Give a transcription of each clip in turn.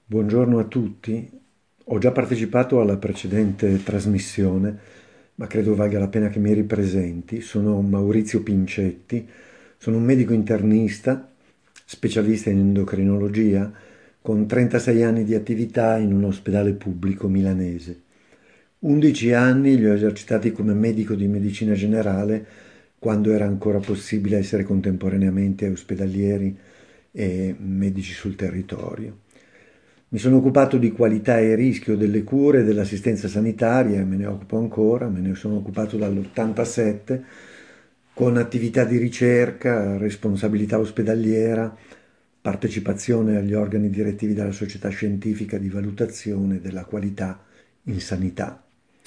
Buongiorno a tutti. Ho già partecipato alla precedente trasmissione, ma credo valga la pena che mi ripresenti. Sono Maurizio Pincetti, sono un medico internista, specialista in endocrinologia, con 36 anni di attività in un ospedale pubblico milanese. 11 anni li ho esercitati come medico di medicina generale quando era ancora possibile essere contemporaneamente ospedalieri e medici sul territorio. Mi sono occupato di qualità e rischio delle cure e dell'assistenza sanitaria, e me ne occupo ancora, me ne sono occupato dall'87 con attività di ricerca, responsabilità ospedaliera, partecipazione agli organi direttivi della società scientifica di valutazione della qualità in sanità.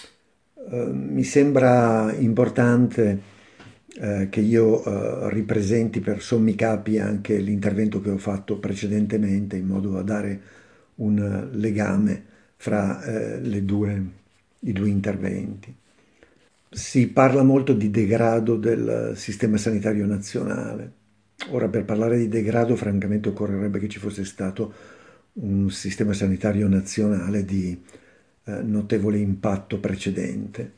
Mi sembra importante che io ripresenti per sommi capi anche l'intervento che ho fatto precedentemente in modo da dare un legame fra i due interventi. Si parla molto di degrado del sistema sanitario nazionale. Ora, per parlare di degrado, francamente occorrerebbe che ci fosse stato un sistema sanitario nazionale di notevole impatto precedente.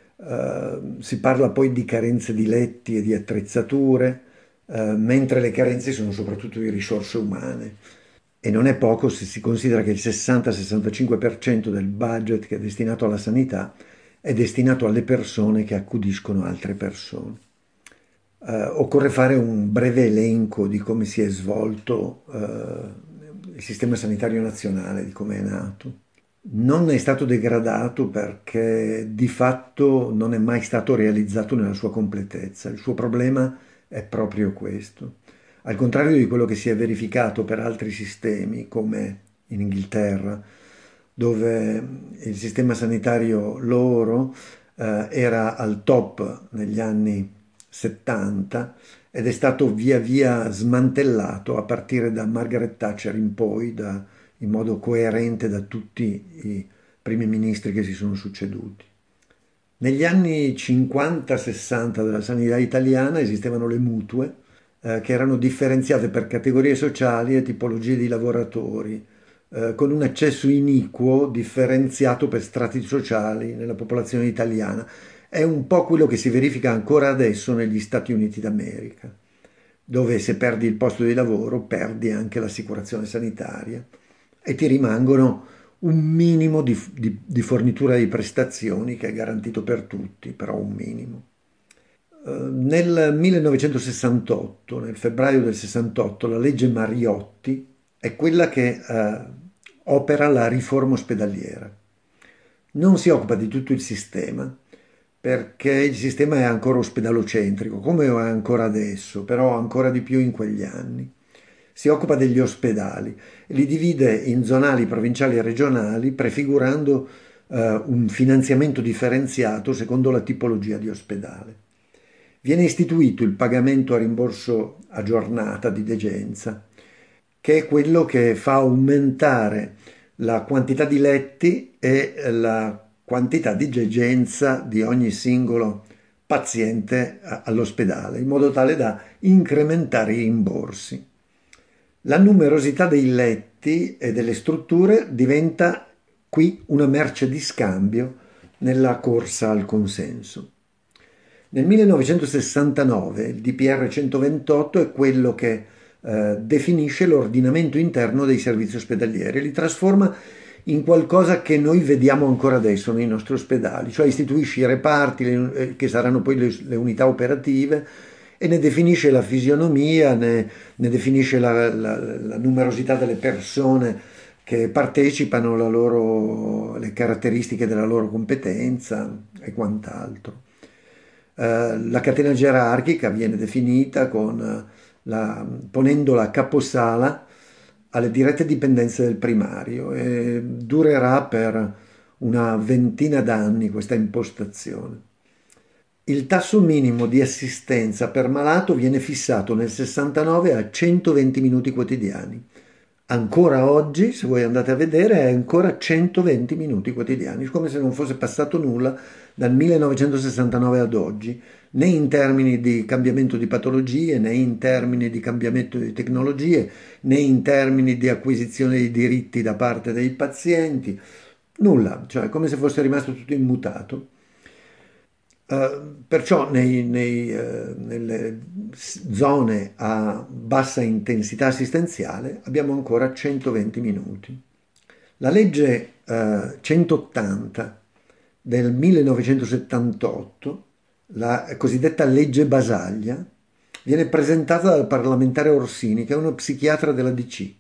Si parla poi di carenze di letti e di attrezzature, mentre le carenze sono soprattutto di risorse umane. E non è poco se si considera che il 60-65% del budget che è destinato alla sanità è destinato alle persone che accudiscono altre persone. Occorre fare un breve elenco di come si è svolto il sistema sanitario nazionale, di come è nato. Non è stato degradato perché di fatto non è mai stato realizzato nella sua completezza. Il suo problema è proprio questo. Al contrario di quello che si è verificato per altri sistemi, come in Inghilterra, dove il sistema sanitario loro era al top negli anni 70 ed è stato via via smantellato a partire da Margaret Thatcher in poi, in modo coerente da tutti i primi ministri che si sono succeduti. Negli anni 50-60 della sanità italiana esistevano le mutue, che erano differenziate per categorie sociali e tipologie di lavoratori, con un accesso iniquo differenziato per strati sociali nella popolazione italiana. È un po' quello che si verifica ancora adesso negli Stati Uniti d'America, dove se perdi il posto di lavoro perdi anche l'assicurazione sanitaria e ti rimangono un minimo di fornitura di prestazioni che è garantito per tutti, però un minimo. Nel 1968, nel febbraio del 68, la legge Mariotti è quella che opera la riforma ospedaliera. Non si occupa di tutto il sistema, perché il sistema è ancora ospedalocentrico, come è ancora adesso, però ancora di più in quegli anni. Si occupa degli ospedali, li divide in zonali, provinciali e regionali, prefigurando un finanziamento differenziato secondo la tipologia di ospedale. Viene istituito il pagamento a rimborso a giornata di degenza, che è quello che fa aumentare la quantità di letti e la quantità di degenza di ogni singolo paziente all'ospedale, in modo tale da incrementare i rimborsi. La numerosità dei letti e delle strutture diventa qui una merce di scambio nella corsa al consenso. Nel 1969 il DPR 128 è quello che definisce l'ordinamento interno dei servizi ospedalieri, li trasforma in qualcosa che noi vediamo ancora adesso nei nostri ospedali, cioè istituisce i reparti che saranno poi le unità operative e ne definisce la fisionomia, ne definisce la numerosità delle persone che partecipano, le caratteristiche della loro competenza e quant'altro. La catena gerarchica viene definita ponendo la caposala alle dirette dipendenze del primario e durerà per una ventina d'anni questa impostazione. Il tasso minimo di assistenza per malato viene fissato nel 69 a 120 minuti quotidiani, Ancora oggi, se voi andate a vedere, è ancora 120 minuti quotidiani, come se non fosse passato nulla dal 1969 ad oggi, né in termini di cambiamento di patologie, né in termini di cambiamento di tecnologie, né in termini di acquisizione di diritti da parte dei pazienti, nulla, cioè come se fosse rimasto tutto immutato. Perciò nelle zone a bassa intensità assistenziale abbiamo ancora 120 minuti. La legge 180 del 1978, la cosiddetta legge Basaglia, viene presentata dal parlamentare Orsini, che è uno psichiatra della DC.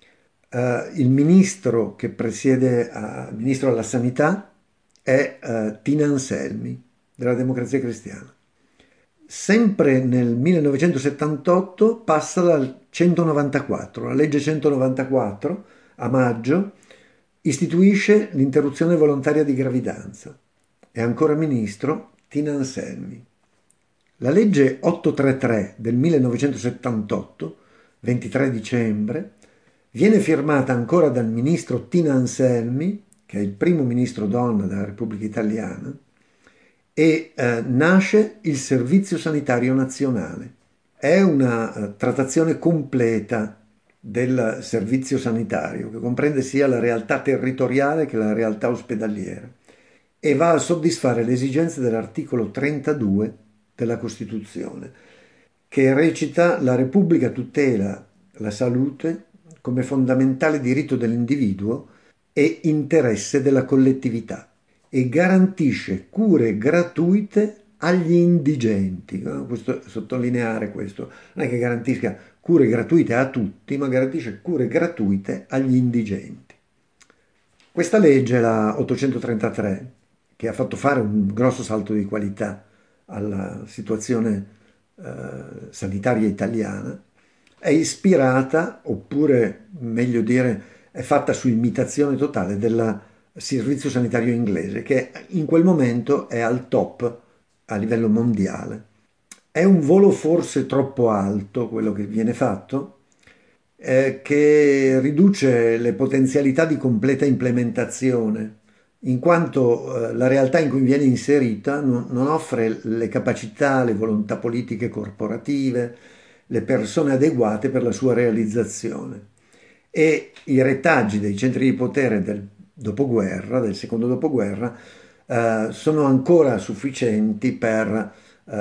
Il ministro che presiede, il ministro della sanità è Tina Anselmi, della Democrazia Cristiana. Sempre nel 1978 passa dal 194, la legge 194, a maggio, istituisce l'interruzione volontaria di gravidanza. È ancora ministro Tina Anselmi. La legge 833 del 1978, 23 dicembre, viene firmata ancora dal ministro Tina Anselmi, che è il primo ministro donna della Repubblica Italiana, e nasce il Servizio Sanitario Nazionale. È una trattazione completa del servizio sanitario, che comprende sia la realtà territoriale che la realtà ospedaliera, e va a soddisfare le esigenze dell'articolo 32 della Costituzione, che recita: la Repubblica tutela la salute come fondamentale diritto dell'individuo e interesse della collettività e garantisce cure gratuite agli indigenti. Questo, sottolineare questo, non è che garantisca cure gratuite a tutti, ma garantisce cure gratuite agli indigenti. Questa legge, la 833, che ha fatto fare un grosso salto di qualità alla situazione sanitaria italiana, è ispirata, oppure meglio dire, è fatta su imitazione totale del servizio sanitario inglese, che in quel momento è al top a livello mondiale. È un volo forse troppo alto quello che viene fatto, che riduce le potenzialità di completa implementazione, in quanto la realtà in cui viene inserita non offre le capacità, le volontà politiche corporative, le persone adeguate per la sua realizzazione. E i retaggi dei centri di potere del dopoguerra, del secondo dopoguerra, sono ancora sufficienti per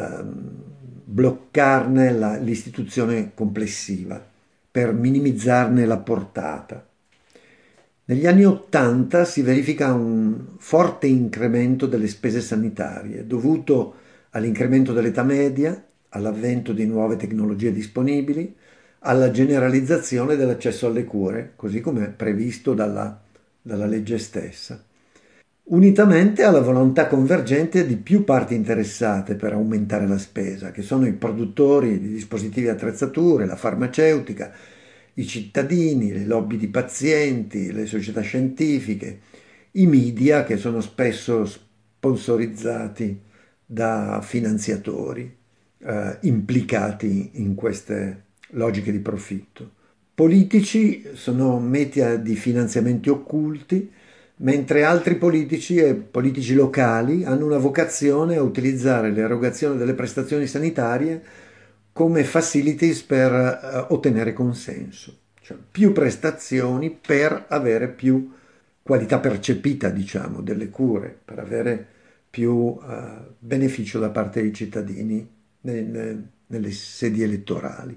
bloccarne l'istituzione complessiva, per minimizzarne la portata. Negli anni Ottanta si verifica un forte incremento delle spese sanitarie dovuto all'incremento dell'età media, all'avvento di nuove tecnologie disponibili, alla generalizzazione dell'accesso alle cure, così come previsto dalla legge stessa, unitamente alla volontà convergente di più parti interessate per aumentare la spesa, che sono i produttori di dispositivi e attrezzature, la farmaceutica, i cittadini, le lobby di pazienti, le società scientifiche, i media, che sono spesso sponsorizzati da finanziatori implicati in queste logiche di profitto. Politici sono media di finanziamenti occulti, mentre altri politici e politici locali hanno una vocazione a utilizzare l'erogazione delle prestazioni sanitarie come facilities per ottenere consenso, cioè più prestazioni per avere più qualità percepita, diciamo, delle cure, per avere più beneficio da parte dei cittadini nelle sedi elettorali.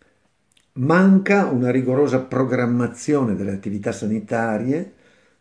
Manca una rigorosa programmazione delle attività sanitarie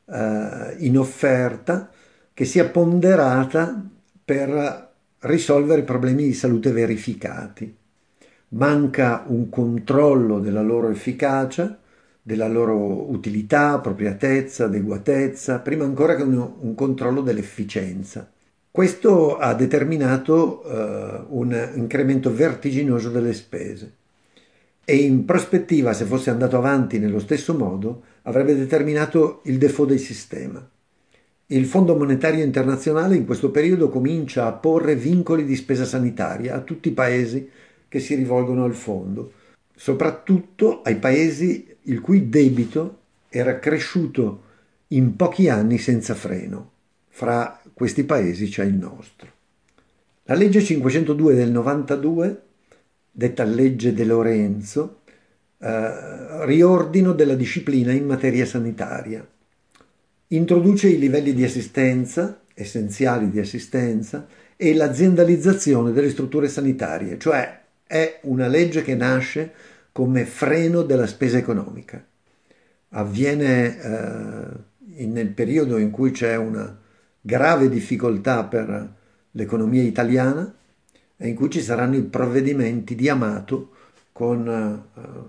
in offerta che sia ponderata per risolvere problemi di salute verificati. Manca un controllo della loro efficacia, della loro utilità, appropriatezza, adeguatezza, prima ancora che un controllo dell'efficienza. Questo ha determinato un incremento vertiginoso delle spese e in prospettiva, se fosse andato avanti nello stesso modo, avrebbe determinato il default del sistema. Il Fondo Monetario Internazionale in questo periodo comincia a porre vincoli di spesa sanitaria a tutti i paesi che si rivolgono al fondo, soprattutto ai paesi il cui debito era cresciuto in pochi anni senza freno. Fra questi paesi c'è il nostro. La legge 502 del 92, detta legge De Lorenzo, riordino della disciplina in materia sanitaria. Introduce i livelli di assistenza, essenziali di assistenza, e l'aziendalizzazione delle strutture sanitarie, cioè è una legge che nasce come freno della spesa economica. Avviene nel periodo in cui c'è una grave difficoltà per l'economia italiana e in cui ci saranno i provvedimenti di Amato con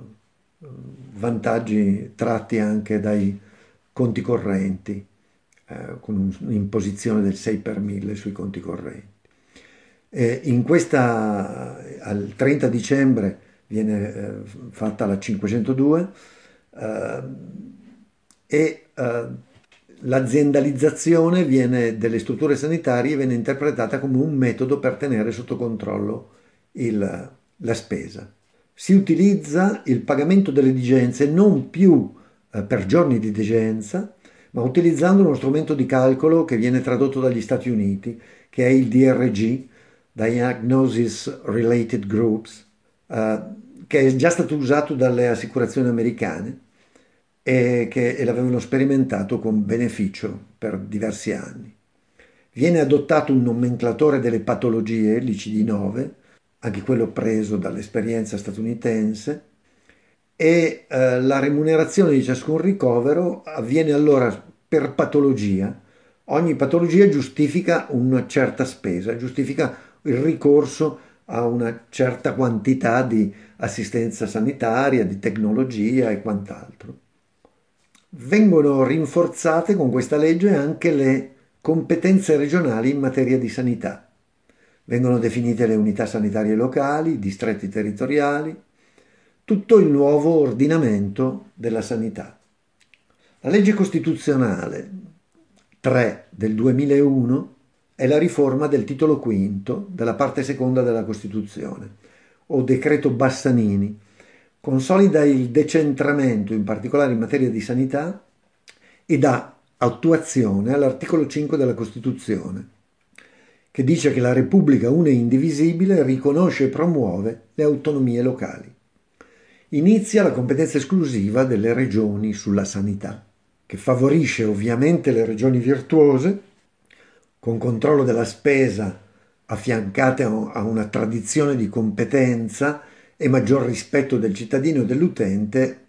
vantaggi tratti anche dai conti correnti, con un'imposizione del 6 per 1000 sui conti correnti. Al 30 dicembre viene fatta la 502 e l'aziendalizzazione delle strutture sanitarie viene interpretata come un metodo per tenere sotto controllo la spesa. Si utilizza il pagamento delle digenze non più per giorni di degenza, ma utilizzando uno strumento di calcolo che viene tradotto dagli Stati Uniti, che è il DRG, Diagnosis Related Groups, che è già stato usato dalle assicurazioni americane e l'avevano sperimentato con beneficio per diversi anni. Viene adottato un nomenclatore delle patologie, l'ICD-9, anche quello preso dall'esperienza statunitense, e la remunerazione di ciascun ricovero avviene allora per patologia. Ogni patologia giustifica una certa spesa, giustifica il ricorso a una certa quantità di assistenza sanitaria, di tecnologia e quant'altro. Vengono rinforzate con questa legge anche le competenze regionali in materia di sanità. Vengono definite le unità sanitarie locali, i distretti territoriali, tutto il nuovo ordinamento della sanità. La legge costituzionale 3 del 2001 è la riforma del titolo quinto della parte seconda della Costituzione, o decreto Bassanini. Consolida il decentramento, in particolare in materia di sanità, e dà attuazione all'articolo 5 della Costituzione, che dice che la Repubblica una e indivisibile riconosce e promuove le autonomie locali. Inizia la competenza esclusiva delle regioni sulla sanità, che favorisce ovviamente le regioni virtuose, con controllo della spesa affiancate a una tradizione di competenza e maggior rispetto del cittadino e dell'utente.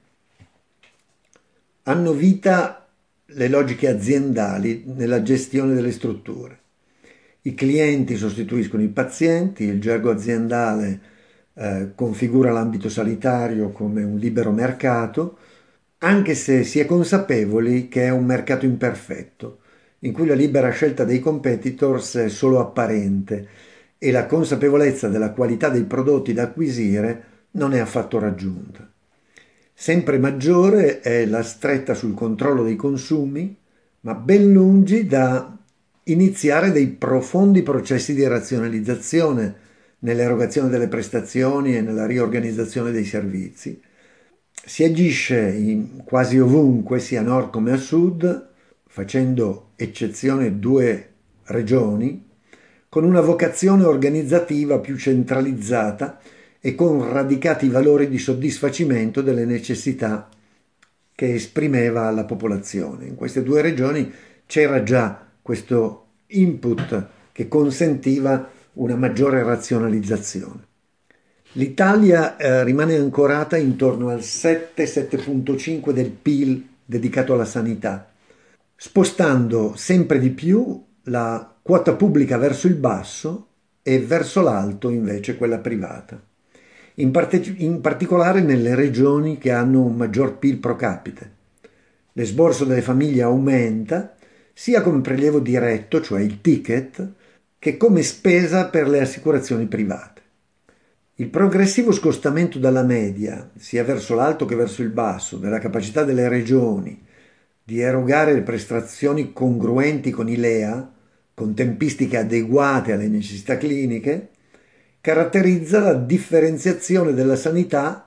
Hanno vita le logiche aziendali nella gestione delle strutture. I clienti sostituiscono i pazienti, il gergo aziendale configura l'ambito sanitario come un libero mercato, anche se si è consapevoli che è un mercato imperfetto, in cui la libera scelta dei competitors è solo apparente e la consapevolezza della qualità dei prodotti da acquisire non è affatto raggiunta. Sempre maggiore è la stretta sul controllo dei consumi, ma ben lungi da iniziare dei profondi processi di razionalizzazione nell'erogazione delle prestazioni e nella riorganizzazione dei servizi. Si agisce quasi ovunque, sia a nord come a sud, facendo eccezione a 2 regioni, con una vocazione organizzativa più centralizzata e con radicati valori di soddisfacimento delle necessità che esprimeva la popolazione. In queste 2 regioni c'era già questo input che consentiva una maggiore razionalizzazione. L'Italia rimane ancorata intorno al 7,5% del PIL dedicato alla sanità, spostando sempre di più la quota pubblica verso il basso e verso l'alto invece quella privata. In particolare nelle regioni che hanno un maggior PIL pro capite. L'esborso delle famiglie aumenta sia come prelievo diretto, cioè il ticket, che come spesa per le assicurazioni private. Il progressivo scostamento dalla media, sia verso l'alto che verso il basso, della capacità delle regioni di erogare le prestazioni congruenti con i LEA, con tempistiche adeguate alle necessità cliniche, caratterizza la differenziazione della sanità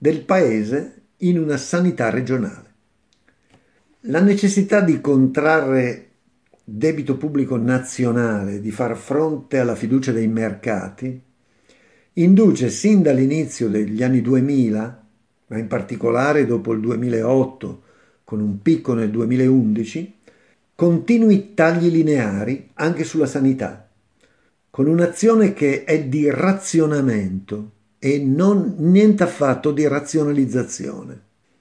del paese in una sanità regionale. La necessità di contrarre debito pubblico nazionale, di far fronte alla fiducia dei mercati, induce sin dall'inizio degli anni 2000, ma in particolare dopo il 2008, con un picco nel 2011, continui tagli lineari anche sulla sanità, con un'azione che è di razionamento e non niente affatto di razionalizzazione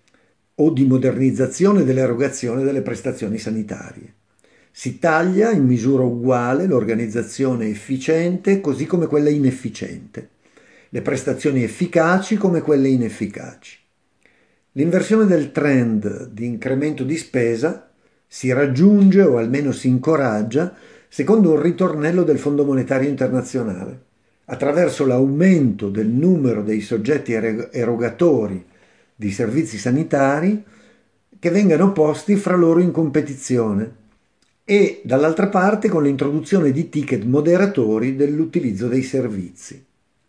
o di modernizzazione dell'erogazione delle prestazioni sanitarie. Si taglia in misura uguale l'organizzazione efficiente così come quella inefficiente, le prestazioni efficaci come quelle inefficaci. L'inversione del trend di incremento di spesa si raggiunge o almeno si incoraggia secondo un ritornello del Fondo Monetario Internazionale, attraverso l'aumento del numero dei soggetti erogatori di servizi sanitari che vengano posti fra loro in competizione e dall'altra parte con l'introduzione di ticket moderatori dell'utilizzo dei servizi.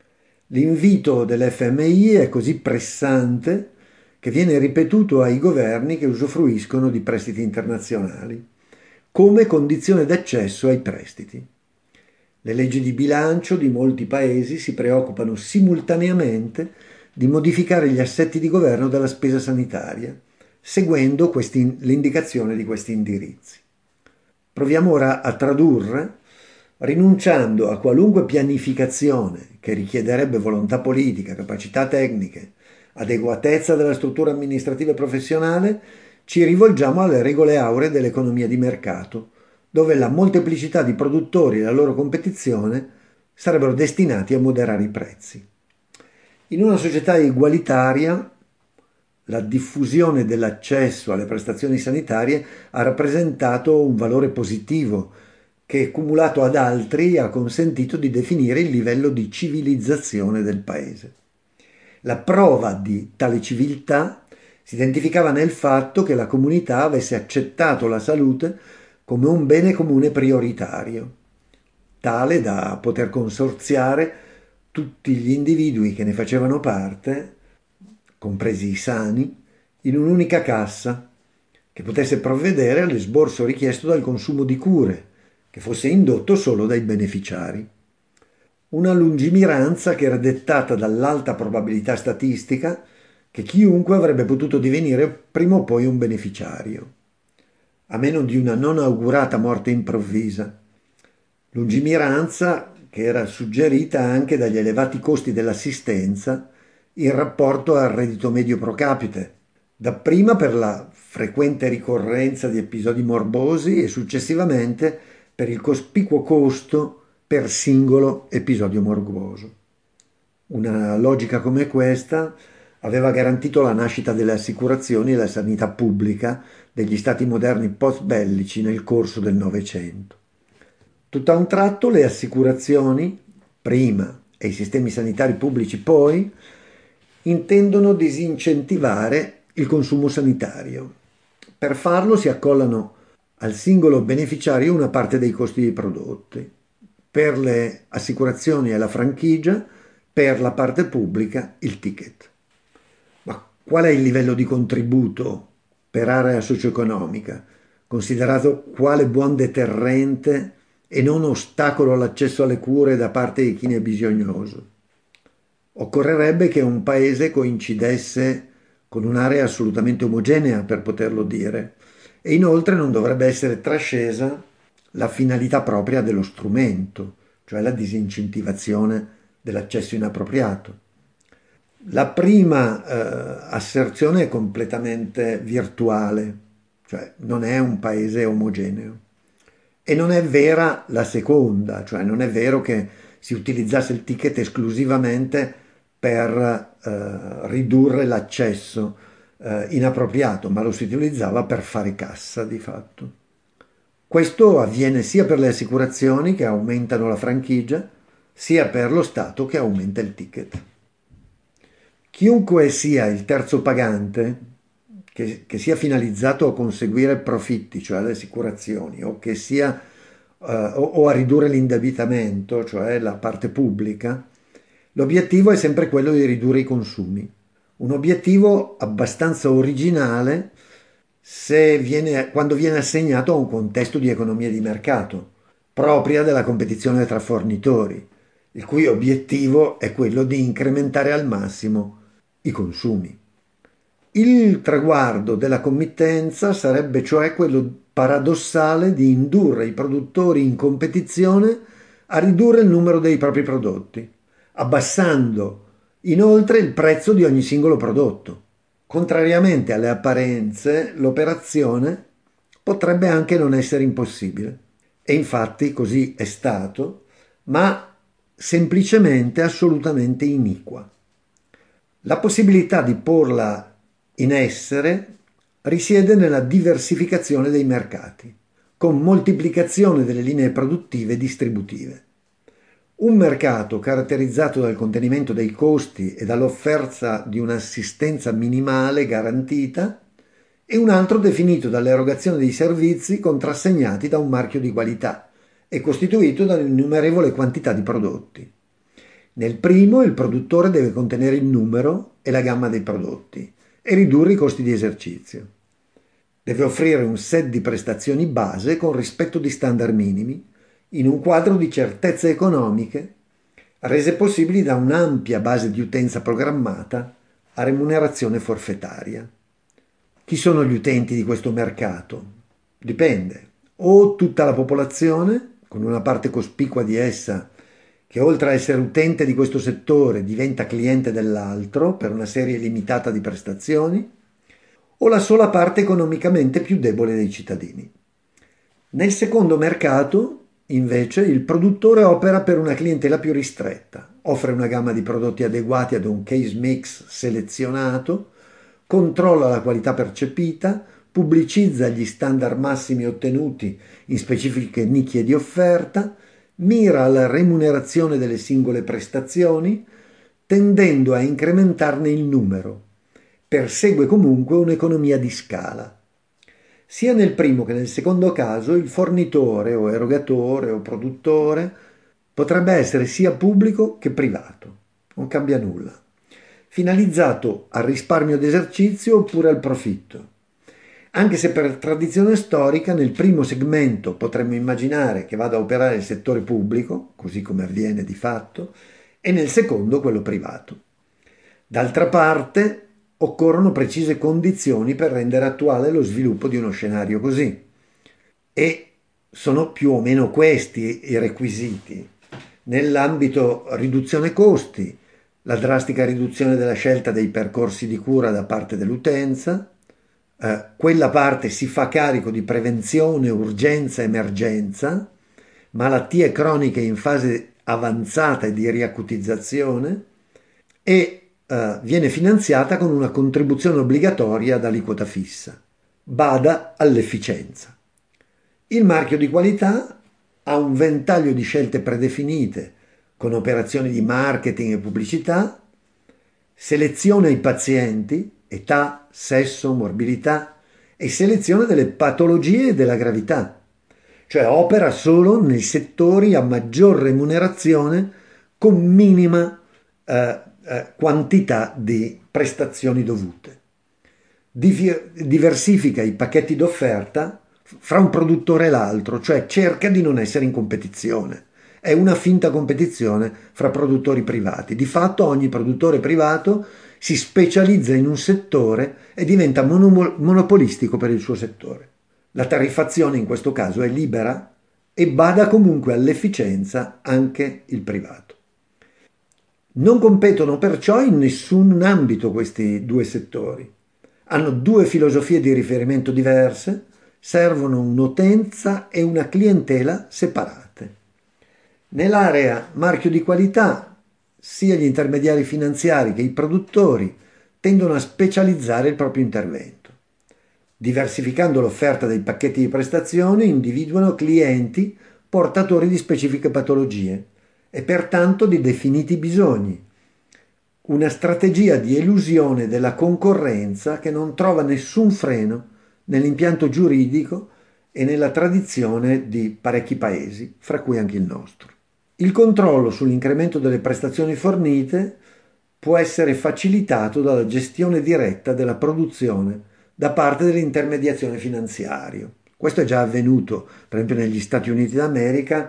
L'invito dell'FMI è così pressante che viene ripetuto ai governi che usufruiscono di prestiti internazionali come condizione d'accesso ai prestiti. Le leggi di bilancio di molti paesi si preoccupano simultaneamente di modificare gli assetti di governo della spesa sanitaria, seguendo l'indicazione di questi indirizzi. Proviamo ora a tradurre, rinunciando a qualunque pianificazione che richiederebbe volontà politica, capacità tecniche, adeguatezza della struttura amministrativa e professionale, ci rivolgiamo alle regole auree dell'economia di mercato, dove la molteplicità di produttori e la loro competizione sarebbero destinati a moderare i prezzi. In una società egualitaria, la diffusione dell'accesso alle prestazioni sanitarie ha rappresentato un valore positivo che, cumulato ad altri, ha consentito di definire il livello di civilizzazione del paese. La prova di tale civiltà si identificava nel fatto che la comunità avesse accettato la salute come un bene comune prioritario, tale da poter consorziare tutti gli individui che ne facevano parte, compresi i sani, in un'unica cassa che potesse provvedere all'esborso richiesto dal consumo di cure, che fosse indotto solo dai beneficiari. Una lungimiranza che era dettata dall'alta probabilità statistica che chiunque avrebbe potuto divenire prima o poi un beneficiario, a meno di una non augurata morte improvvisa. Lungimiranza che era suggerita anche dagli elevati costi dell'assistenza in rapporto al reddito medio pro capite, dapprima per la frequente ricorrenza di episodi morbosi e successivamente per il cospicuo costo per singolo episodio morboso. Una logica come questa aveva garantito la nascita delle assicurazioni e la sanità pubblica degli stati moderni post-bellici nel corso del Novecento. Tutt'a un tratto le assicurazioni, prima, e i sistemi sanitari pubblici poi, intendono disincentivare il consumo sanitario. Per farlo si accollano al singolo beneficiario una parte dei costi dei prodotti, per le assicurazioni è la franchigia, per la parte pubblica il ticket. Ma qual è il livello di contributo per area socio-economica, considerato quale buon deterrente e non ostacolo all'accesso alle cure da parte di chi ne è bisognoso? Occorrerebbe che un paese coincidesse con un'area assolutamente omogenea per poterlo dire, e inoltre non dovrebbe essere trascesa la finalità propria dello strumento, cioè la disincentivazione dell'accesso inappropriato. La prima asserzione è completamente virtuale, cioè non è un paese omogeneo. E non è vera la seconda, cioè non è vero che si utilizzasse il ticket esclusivamente per ridurre l'accesso inappropriato, ma lo si utilizzava per fare cassa di fatto. Questo avviene sia per le assicurazioni che aumentano la franchigia, sia per lo Stato che aumenta il ticket. Chiunque sia il terzo pagante, che sia finalizzato a conseguire profitti, cioè le assicurazioni, o che sia o a ridurre l'indebitamento, cioè la parte pubblica, l'obiettivo è sempre quello di ridurre i consumi. Un obiettivo abbastanza originale quando viene assegnato a un contesto di economia di mercato, propria della competizione tra fornitori, il cui obiettivo è quello di incrementare al massimo i consumi. Il traguardo della committenza sarebbe cioè quello paradossale di indurre i produttori in competizione a ridurre il numero dei propri prodotti, abbassando inoltre il prezzo di ogni singolo prodotto. Contrariamente alle apparenze, l'operazione potrebbe anche non essere impossibile. E infatti così è stato, ma semplicemente assolutamente iniqua. La possibilità di porla in essere risiede nella diversificazione dei mercati, con moltiplicazione delle linee produttive e distributive. Un mercato caratterizzato dal contenimento dei costi e dall'offerta di un'assistenza minimale garantita e un altro definito dall'erogazione di servizi contrassegnati da un marchio di qualità e costituito da un'innumerevole quantità di prodotti. Nel primo il produttore deve contenere il numero e la gamma dei prodotti e ridurre i costi di esercizio. Deve offrire un set di prestazioni base con rispetto di standard minimi in un quadro di certezze economiche rese possibili da un'ampia base di utenza programmata a remunerazione forfettaria. Chi sono gli utenti di questo mercato? Dipende. O tutta la popolazione, con una parte cospicua di essa che oltre a essere utente di questo settore diventa cliente dell'altro per una serie limitata di prestazioni, o la sola parte economicamente più debole dei cittadini. Nel secondo mercato, invece, il produttore opera per una clientela più ristretta, offre una gamma di prodotti adeguati ad un case mix selezionato, controlla la qualità percepita, pubblicizza gli standard massimi ottenuti in specifiche nicchie di offerta, mira alla remunerazione delle singole prestazioni, tendendo a incrementarne il numero. Persegue comunque un'economia di scala. Sia nel primo che nel secondo caso il fornitore o erogatore o produttore potrebbe essere sia pubblico che privato, non cambia nulla, finalizzato al risparmio d'esercizio oppure al profitto. Anche se per tradizione storica nel primo segmento potremmo immaginare che vada a operare il settore pubblico, così come avviene di fatto, e nel secondo quello privato. D'altra parte, occorrono precise condizioni per rendere attuale lo sviluppo di uno scenario così. E sono più o meno questi i requisiti. Nell'ambito riduzione costi, la drastica riduzione della scelta dei percorsi di cura da parte dell'utenza, quella parte si fa carico di prevenzione, urgenza, emergenza, malattie croniche in fase avanzata e di riacutizzazione e viene finanziata con una contribuzione obbligatoria ad aliquota fissa. Bada all'efficienza. Il marchio di qualità ha un ventaglio di scelte predefinite con operazioni di marketing e pubblicità, seleziona i pazienti, età, sesso, morbidità e selezione delle patologie e della gravità, cioè opera solo nei settori a maggior remunerazione con minima quantità di prestazioni dovute. Diversifica i pacchetti d'offerta fra un produttore e l'altro, cioè cerca di non essere in competizione. È una finta competizione fra produttori privati. Di fatto ogni produttore privato si specializza in un settore e diventa monopolistico per il suo settore. La tariffazione in questo caso è libera e bada comunque all'efficienza anche il privato. Non competono perciò in nessun ambito questi due settori. Hanno due filosofie di riferimento diverse, servono un'utenza e una clientela separate. Nell'area marchio di qualità, sia gli intermediari finanziari che i produttori tendono a specializzare il proprio intervento. Diversificando l'offerta dei pacchetti di prestazioni, individuano clienti portatori di specifiche patologie e pertanto di definiti bisogni. Una strategia di elusione della concorrenza che non trova nessun freno nell'impianto giuridico e nella tradizione di parecchi paesi, fra cui anche il nostro. Il controllo sull'incremento delle prestazioni fornite può essere facilitato dalla gestione diretta della produzione da parte dell'intermediazione finanziaria. Questo è già avvenuto, per esempio negli Stati Uniti d'America,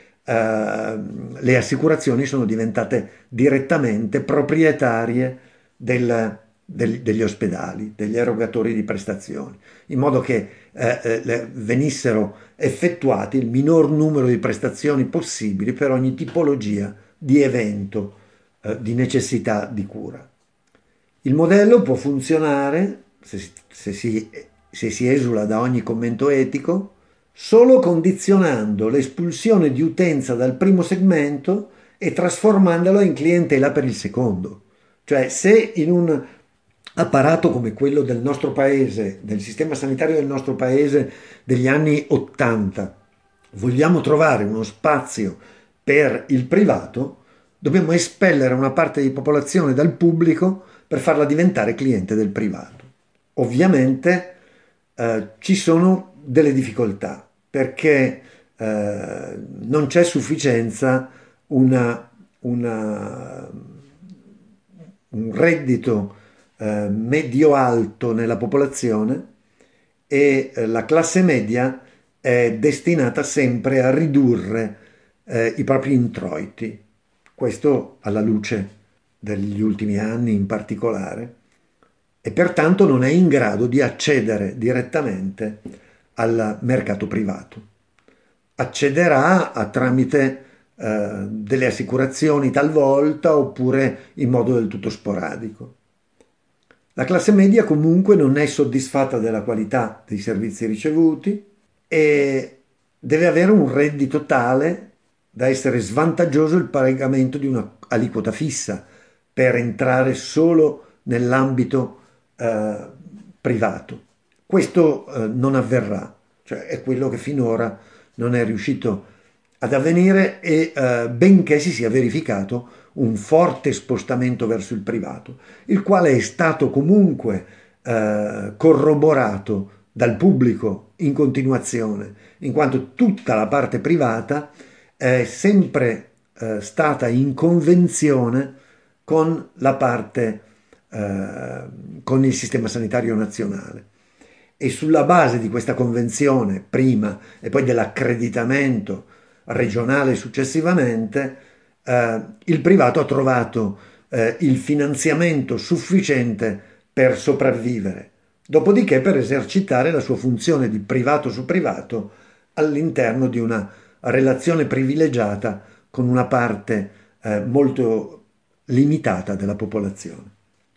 le assicurazioni sono diventate direttamente proprietarie degli ospedali, degli erogatori di prestazioni, in modo che venissero effettuati il minor numero di prestazioni possibili per ogni tipologia di evento, di necessità di cura. Il modello può funzionare, se si esula da ogni commento etico, solo condizionando l'espulsione di utenza dal primo segmento e trasformandola in clientela per il secondo. Cioè, se in un apparato come quello del nostro paese, del sistema sanitario del nostro paese degli anni 80, vogliamo trovare uno spazio per il privato, dobbiamo espellere una parte di popolazione dal pubblico per farla diventare cliente del privato. Ovviamente ci sono delle difficoltà perché non c'è sufficienza un reddito medio-alto nella popolazione e la classe media è destinata sempre a ridurre i propri introiti. Questo alla luce degli ultimi anni in particolare, e pertanto non è in grado di accedere direttamente al mercato privato. Accederà tramite delle assicurazioni talvolta oppure in modo del tutto sporadico. La classe media comunque non è soddisfatta della qualità dei servizi ricevuti e deve avere un reddito tale da essere svantaggioso il pagamento di una aliquota fissa per entrare solo nell'ambito privato. Questo non avverrà, cioè è quello che finora non è riuscito ad avvenire e benché si sia verificato un forte spostamento verso il privato, il quale è stato comunque corroborato dal pubblico in continuazione, in quanto tutta la parte privata è sempre stata in convenzione con la parte con il sistema sanitario nazionale. E sulla base di questa convenzione prima e poi dell'accreditamento regionale successivamente, il privato ha trovato il finanziamento sufficiente per sopravvivere, dopodiché per esercitare la sua funzione di privato su privato all'interno di una relazione privilegiata con una parte molto limitata della popolazione.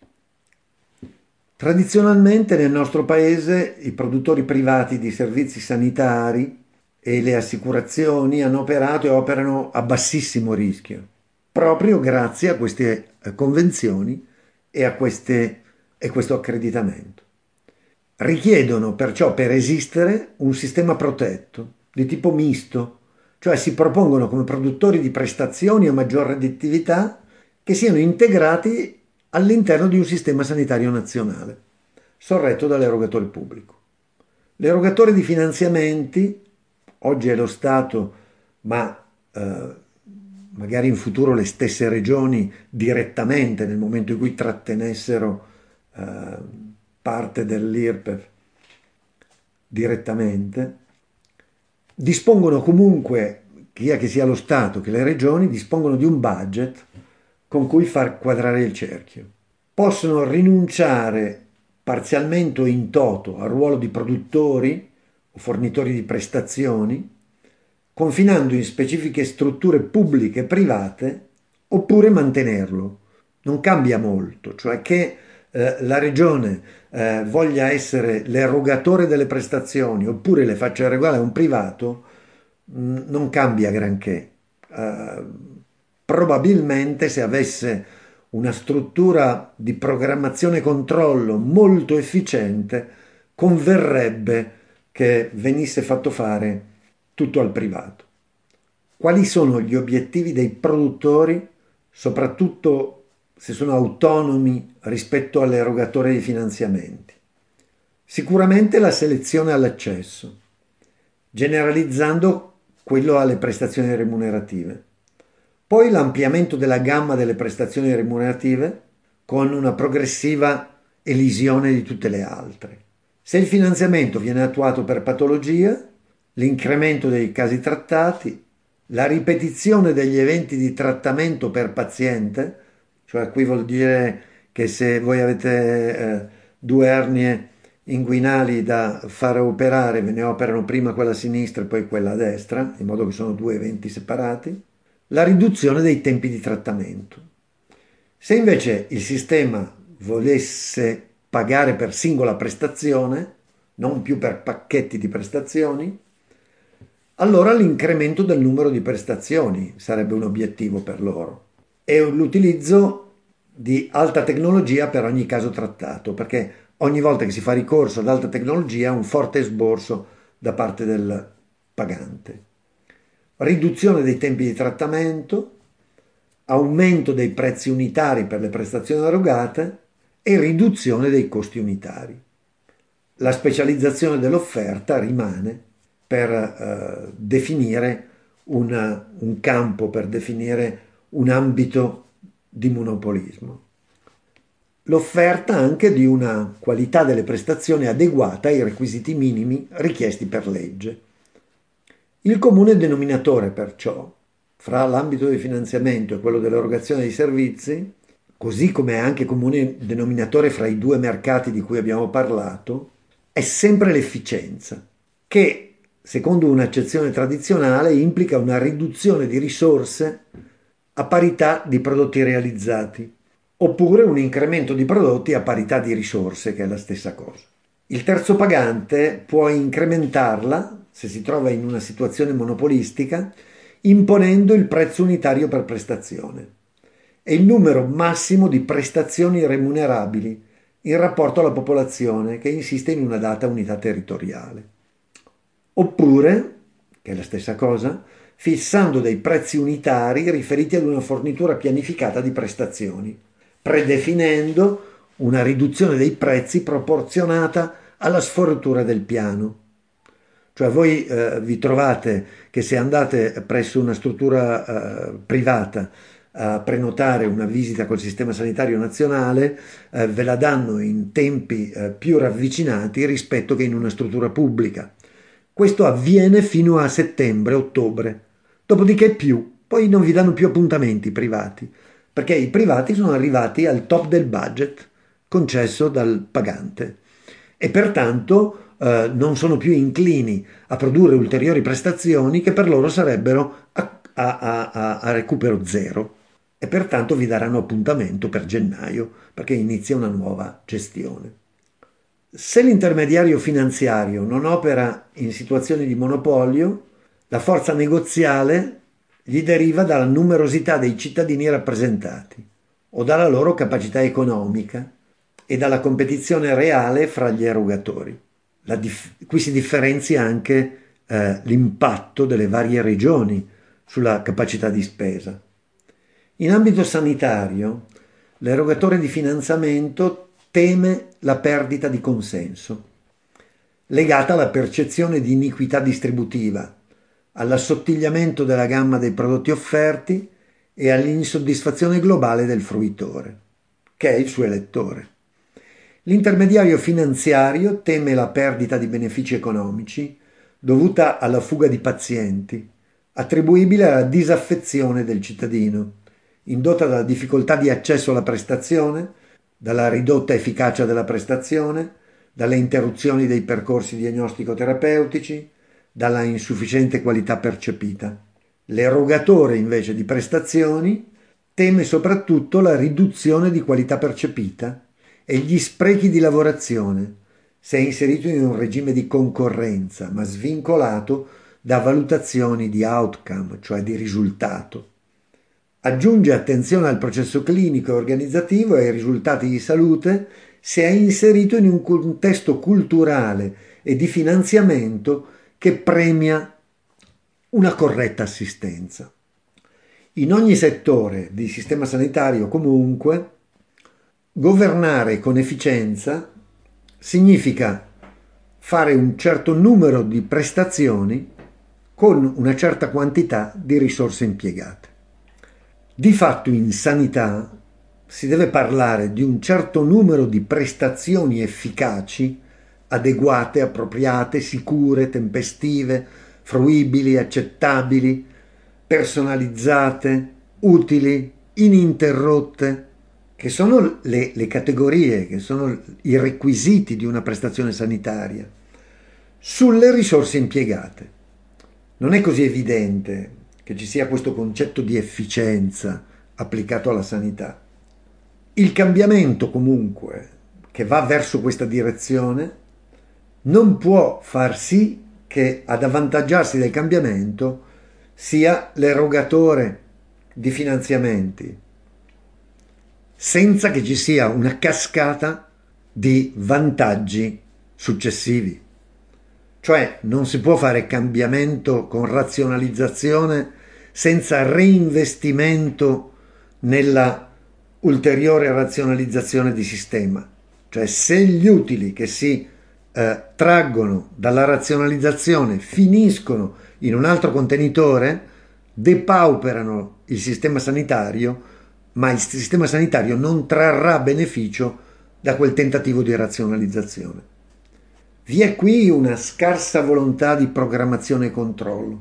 Tradizionalmente nel nostro paese i produttori privati di servizi sanitari e le assicurazioni hanno operato e operano a bassissimo rischio, proprio grazie a queste convenzioni e a questo accreditamento. Richiedono perciò per esistere un sistema protetto di tipo misto, cioè si propongono come produttori di prestazioni a maggior redditività che siano integrati all'interno di un sistema sanitario nazionale, sorretto dall'erogatore pubblico. L'erogatore di finanziamenti, oggi è lo Stato, ma magari in futuro le stesse regioni direttamente, nel momento in cui trattenessero parte dell'IRPEF direttamente, dispongono comunque, sia che sia lo Stato che le regioni, dispongono di un budget con cui far quadrare il cerchio. Possono rinunciare parzialmente o in toto al ruolo di produttori o fornitori di prestazioni, confinando in specifiche strutture pubbliche e private, oppure mantenerlo. Non cambia molto, cioè che la regione voglia essere l'erogatore delle prestazioni oppure le faccia erogare a un privato, non cambia granché. Probabilmente se avesse una struttura di programmazione e controllo molto efficiente, converrebbe che venisse fatto fare tutto al privato. Quali sono gli obiettivi dei produttori, soprattutto se sono autonomi rispetto all'erogatore di finanziamenti? Sicuramente la selezione all'accesso, generalizzando quello alle prestazioni remunerative. Poi l'ampliamento della gamma delle prestazioni remunerative con una progressiva elisione di tutte le altre. Se il finanziamento viene attuato per patologia, l'incremento dei casi trattati, la ripetizione degli eventi di trattamento per paziente, cioè qui vuol dire che se voi avete due ernie inguinali da fare operare, ve ne operano prima quella a sinistra e poi quella a destra, in modo che sono due eventi separati, la riduzione dei tempi di trattamento. Se invece il sistema volesse pagare per singola prestazione, non più per pacchetti di prestazioni, allora l'incremento del numero di prestazioni sarebbe un obiettivo per loro e l'utilizzo di alta tecnologia per ogni caso trattato, perché ogni volta che si fa ricorso ad alta tecnologia un forte esborso da parte del pagante. Riduzione dei tempi di trattamento, aumento dei prezzi unitari per le prestazioni erogate e riduzione dei costi unitari. La specializzazione dell'offerta rimane per definire un campo, per definire un ambito di monopolismo. L'offerta anche di una qualità delle prestazioni adeguata ai requisiti minimi richiesti per legge. Il comune denominatore, perciò, fra l'ambito del finanziamento e quello dell'erogazione dei servizi, così come è anche comune denominatore fra i due mercati di cui abbiamo parlato, è sempre l'efficienza, che, secondo un'accezione tradizionale, implica una riduzione di risorse a parità di prodotti realizzati, oppure un incremento di prodotti a parità di risorse, che è la stessa cosa. Il terzo pagante può incrementarla, se si trova in una situazione monopolistica, imponendo il prezzo unitario per prestazione e il numero massimo di prestazioni remunerabili in rapporto alla popolazione che insiste in una data unità territoriale. Oppure, che è la stessa cosa, fissando dei prezzi unitari riferiti ad una fornitura pianificata di prestazioni, predefinendo una riduzione dei prezzi proporzionata alla sforatura del piano. Cioè voi vi trovate che se andate presso una struttura privata a prenotare una visita col sistema sanitario nazionale, ve la danno in tempi più ravvicinati rispetto che in una struttura pubblica. Questo avviene fino a settembre-ottobre, dopodiché poi non vi danno più appuntamenti privati, perché i privati sono arrivati al top del budget concesso dal pagante e pertanto non sono più inclini a produrre ulteriori prestazioni che per loro sarebbero a recupero zero e pertanto vi daranno appuntamento per gennaio perché inizia una nuova gestione. Se l'intermediario finanziario non opera in situazioni di monopolio, la forza negoziale gli deriva dalla numerosità dei cittadini rappresentati o dalla loro capacità economica e dalla competizione reale fra gli erogatori. Qui si differenzia anche l'impatto delle varie regioni sulla capacità di spesa. In ambito sanitario, l'erogatore di finanziamento teme la perdita di consenso, legata alla percezione di iniquità distributiva, all'assottigliamento della gamma dei prodotti offerti e all'insoddisfazione globale del fruitore, che è il suo elettore. L'intermediario finanziario teme la perdita di benefici economici dovuta alla fuga di pazienti, attribuibile alla disaffezione del cittadino, indotta dalla difficoltà di accesso alla prestazione, dalla ridotta efficacia della prestazione, dalle interruzioni dei percorsi diagnostico-terapeutici, dalla insufficiente qualità percepita. L'erogatore invece di prestazioni teme soprattutto la riduzione di qualità percepita e gli sprechi di lavorazione, se è inserito in un regime di concorrenza, ma svincolato da valutazioni di outcome, cioè di risultato. Aggiunge attenzione al processo clinico e organizzativo e ai risultati di salute se è inserito in un contesto culturale e di finanziamento che premia una corretta assistenza. In ogni settore di sistema sanitario comunque, governare con efficienza significa fare un certo numero di prestazioni con una certa quantità di risorse impiegate. Di fatto in sanità si deve parlare di un certo numero di prestazioni efficaci, adeguate, appropriate, sicure, tempestive, fruibili, accettabili, personalizzate, utili, ininterrotte, che sono le categorie, che sono i requisiti di una prestazione sanitaria, sulle risorse impiegate. Non è così evidente che ci sia questo concetto di efficienza applicato alla sanità. Il cambiamento comunque che va verso questa direzione non può far sì che ad avvantaggiarsi del cambiamento sia l'erogatore di finanziamenti, senza che ci sia una cascata di vantaggi successivi. Cioè non si può fare cambiamento con razionalizzazione senza reinvestimento nella ulteriore razionalizzazione di sistema. Cioè se gli utili che si traggono dalla razionalizzazione finiscono in un altro contenitore, depauperano il sistema sanitario, ma il sistema sanitario non trarrà beneficio da quel tentativo di razionalizzazione. Vi è qui una scarsa volontà di programmazione e controllo.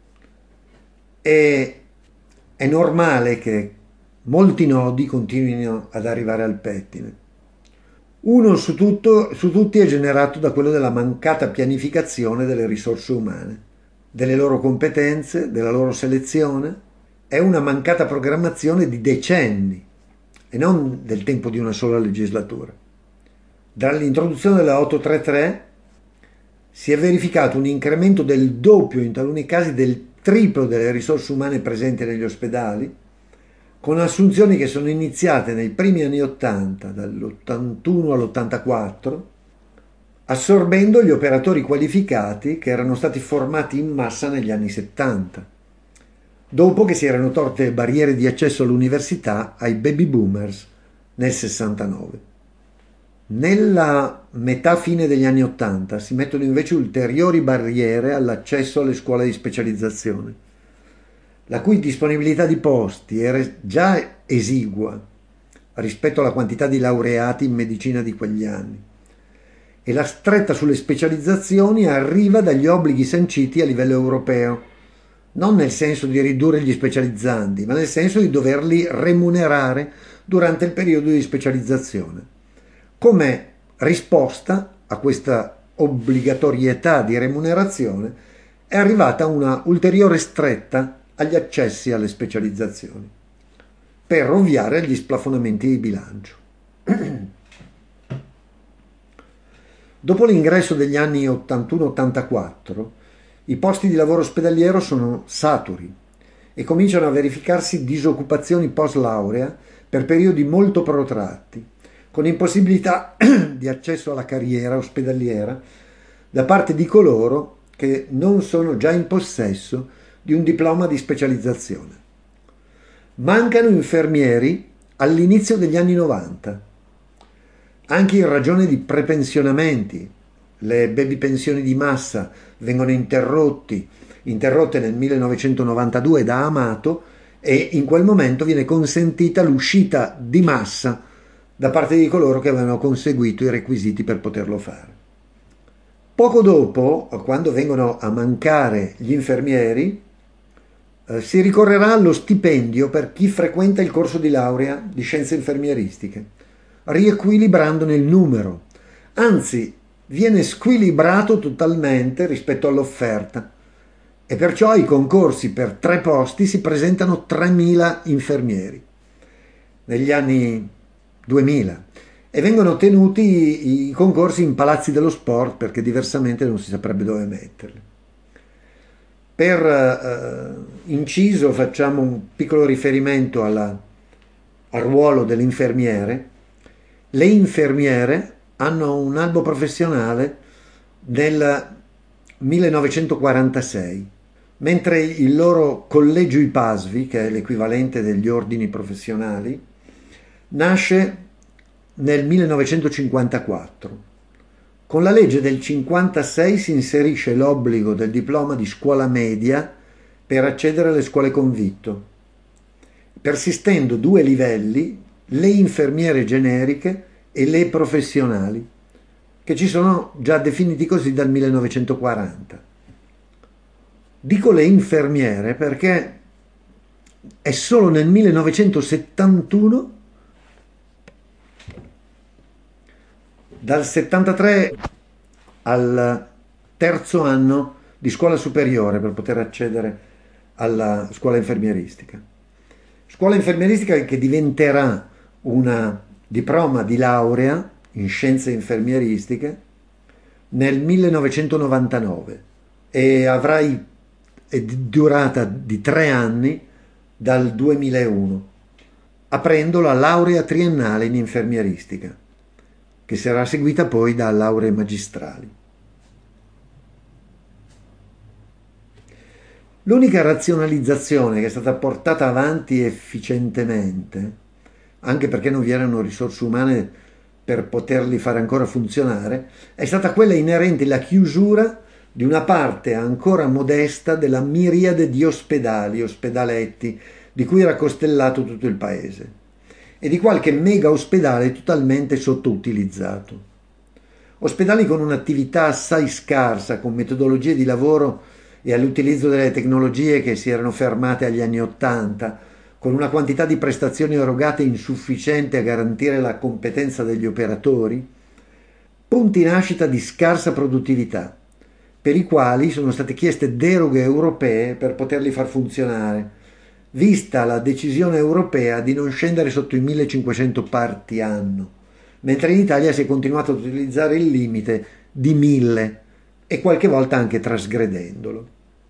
E è normale che molti nodi continuino ad arrivare al pettine. Uno su tutti è generato da quello della mancata pianificazione delle risorse umane, delle loro competenze, della loro selezione. È una mancata programmazione di decenni e non del tempo di una sola legislatura. Dall'introduzione della 833 si è verificato un incremento del doppio, in taluni casi del triplo delle risorse umane presenti negli ospedali, con assunzioni che sono iniziate nei primi anni 80, dall'81 all'84, assorbendo gli operatori qualificati che erano stati formati in massa negli anni 70, dopo che si erano tolte barriere di accesso all'università ai baby boomers nel 69. Nella metà fine degli anni 80 si mettono invece ulteriori barriere all'accesso alle scuole di specializzazione, la cui disponibilità di posti era già esigua rispetto alla quantità di laureati in medicina di quegli anni, e la stretta sulle specializzazioni arriva dagli obblighi sanciti a livello europeo, non nel senso di ridurre gli specializzandi, ma nel senso di doverli remunerare durante il periodo di specializzazione. Come risposta a questa obbligatorietà di remunerazione è arrivata una ulteriore stretta agli accessi alle specializzazioni, per ovviare agli splafonamenti di bilancio. Dopo l'ingresso degli anni 81-84, i posti di lavoro ospedaliero sono saturi e cominciano a verificarsi disoccupazioni post laurea per periodi molto protratti, con impossibilità di accesso alla carriera ospedaliera da parte di coloro che non sono già in possesso di un diploma di specializzazione. Mancano infermieri all'inizio degli anni 90, anche in ragione di prepensionamenti. Le baby pensioni di massa vengono interrotte nel 1992 da Amato, e in quel momento viene consentita l'uscita di massa da parte di coloro che avevano conseguito i requisiti per poterlo fare. Poco dopo, quando vengono a mancare gli infermieri, si ricorrerà allo stipendio per chi frequenta il corso di laurea di scienze infermieristiche, riequilibrandone il numero. Anzi, viene squilibrato totalmente rispetto all'offerta, e perciò ai concorsi per 3 posti si presentano 3.000 infermieri negli anni 2000, e vengono tenuti i concorsi in palazzi dello sport, perché diversamente non si saprebbe dove metterli. Per inciso facciamo un piccolo riferimento al ruolo dell'infermiere. Le infermiere hanno un albo professionale nel 1946, mentre il loro collegio IPASVI, che è l'equivalente degli ordini professionali, nasce nel 1954. Con la legge del 56 si inserisce l'obbligo del diploma di scuola media per accedere alle scuole convitto, persistendo 2 livelli le infermiere generiche e le professionali, che ci sono già definiti così dal 1940. Dico le infermiere perché è solo nel 1971, dal 73 al terzo anno di scuola superiore, per poter accedere alla scuola infermieristica. Scuola infermieristica che diventerà una diploma di laurea in scienze infermieristiche nel 1999 e è durata di 3 anni dal 2001, aprendo la laurea triennale in infermieristica, che sarà seguita poi da lauree magistrali. L'unica razionalizzazione che è stata portata avanti efficientemente, anche perché non vi erano risorse umane per poterli fare ancora funzionare, è stata quella inerente alla chiusura di una parte ancora modesta della miriade di ospedaletti, di cui era costellato tutto il paese, e di qualche mega ospedale totalmente sottoutilizzato. Ospedali con un'attività assai scarsa, con metodologie di lavoro e all'utilizzo delle tecnologie che si erano fermate agli anni '80, con una quantità di prestazioni erogate insufficiente a garantire la competenza degli operatori, punti nascita di scarsa produttività, per i quali sono state chieste deroghe europee per poterli far funzionare, vista la decisione europea di non scendere sotto i 1500 parti anno, mentre in Italia si è continuato ad utilizzare il limite di 1000 e qualche volta anche trasgredendolo.